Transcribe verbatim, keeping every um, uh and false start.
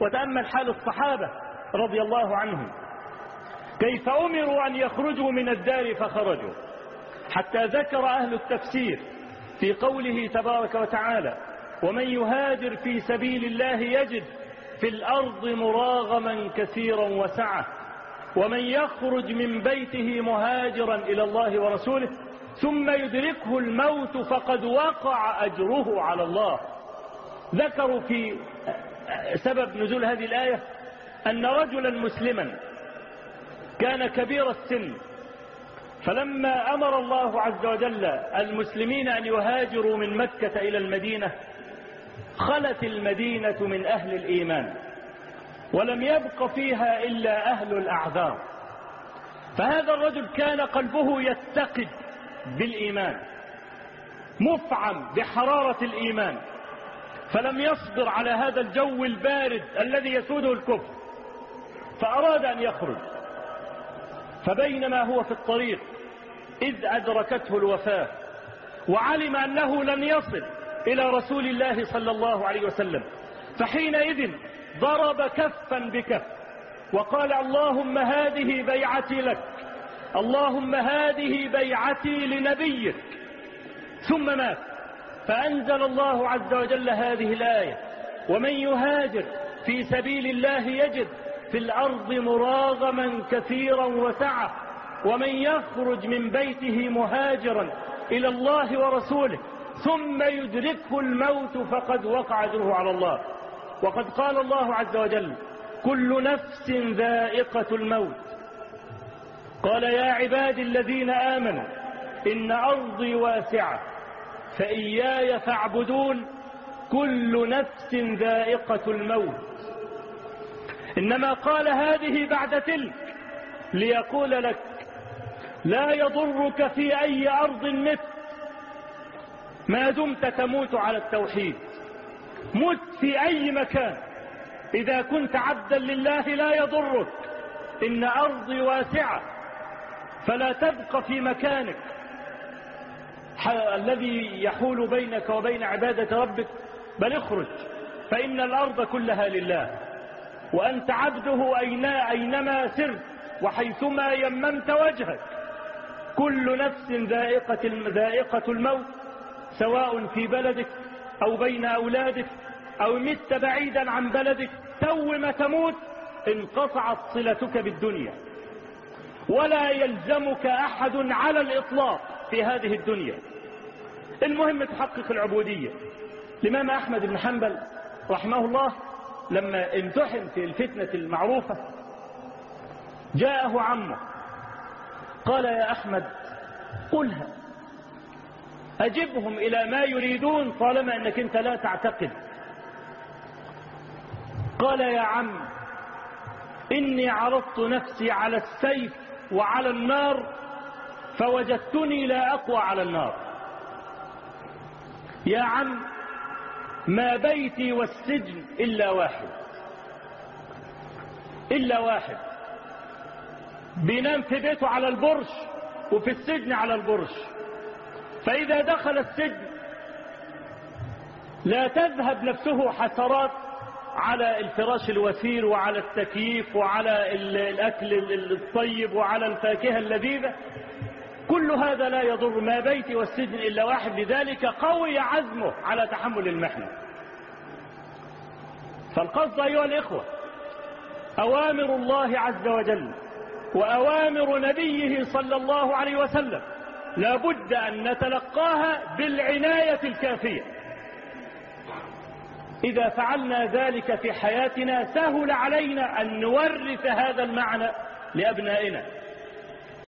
وتأمل حال الصحابة رضي الله عنهم كيف أمروا أن يخرجوا من الدار فخرجوا، حتى ذكر أهل التفسير في قوله تبارك وتعالى: ومن يهاجر في سبيل الله يجد في الأرض مراغما كثيرا وسعة، ومن يخرج من بيته مهاجرا إلى الله ورسوله ثم يدركه الموت فقد وقع أجره على الله. ذكروا في سبب نزول هذه الآية أن رجلا مسلما كان كبير السن، فلما أمر الله عز وجل المسلمين أن يهاجروا من مكة إلى المدينة خلت المدينة من أهل الإيمان ولم يبق فيها إلا أهل الأعذار. فهذا الرجل كان قلبه يتقد بالإيمان، مفعم بحرارة الإيمان، فلم يصبر على هذا الجو البارد الذي يسوده الكفر، فأراد أن يخرج. فبينما هو في الطريق إذ أدركته الوفاة، وعلم أنه لن يصل إلى رسول الله صلى الله عليه وسلم، فحينئذ ضرب كفا بكف وقال: اللهم هذه بيعتي لك، اللهم هذه بيعتي لنبيك. ثم مات، فأنزل الله عز وجل هذه الآية: ومن يهاجر في سبيل الله يجد في الأرض مراغما كثيرا وسعة، ومن يخرج من بيته مهاجرا إلى الله ورسوله ثم يدركه الموت فقد وقع أجره على الله. وقد قال الله عز وجل: كل نفس ذائقة الموت. قال: يا عبادي الذين آمنوا إن أرضي واسعة فإياي فاعبدون كل نفس ذائقة الموت. إنما قال هذه بعد تلك ليقول لك: لا يضرك في أي أرض مت ما دمت تموت على التوحيد. مت في أي مكان إذا كنت عبدا لله لا يضرك. إن أرضي واسعة، فلا تبقى في مكانك الذي يحول بينك وبين عبادة ربك، بل اخرج، فإن الأرض كلها لله، وأنت عبده أينما سرت وحيثما يممت وجهك. كل نفس ذائقة ذائقة الموت، سواء في بلدك أو بين أولادك أو مت بعيدا عن بلدك، تو ما تموت انقطعت صلتك بالدنيا، ولا يلزمك أحد على الإطلاق في هذه الدنيا. المهم تحقق العبودية. الإمام أحمد بن حنبل رحمه الله لما امتحن في الفتنة المعروفة جاءه عمه قال: يا أحمد قلها، أجبهم إلى ما يريدون طالما أنك أنت لا تعتقد. قال: يا عم، إني عرضت نفسي على السيف وعلى النار فوجدتني لا أقوى على النار. يا عم، ما بيتي والسجن إلا واحد، إلا واحد بينام في بيته على البرش وفي السجن على البرش. فإذا دخل السجن لا تذهب نفسه حسرات على الفراش الوثير وعلى التكييف وعلى الأكل الطيب وعلى الفاكهة اللذيذة، كل هذا لا يضر. ما بيتي والسجن إلا واحد. لذلك قوي عزمه على تحمل المحنة. فالقصد أيها الإخوة أوامر الله عز وجل وأوامر نبيه صلى الله عليه وسلم لابد أن نتلقاها بالعناية الكافية. إذا فعلنا ذلك في حياتنا سهل علينا أن نورث هذا المعنى لأبنائنا.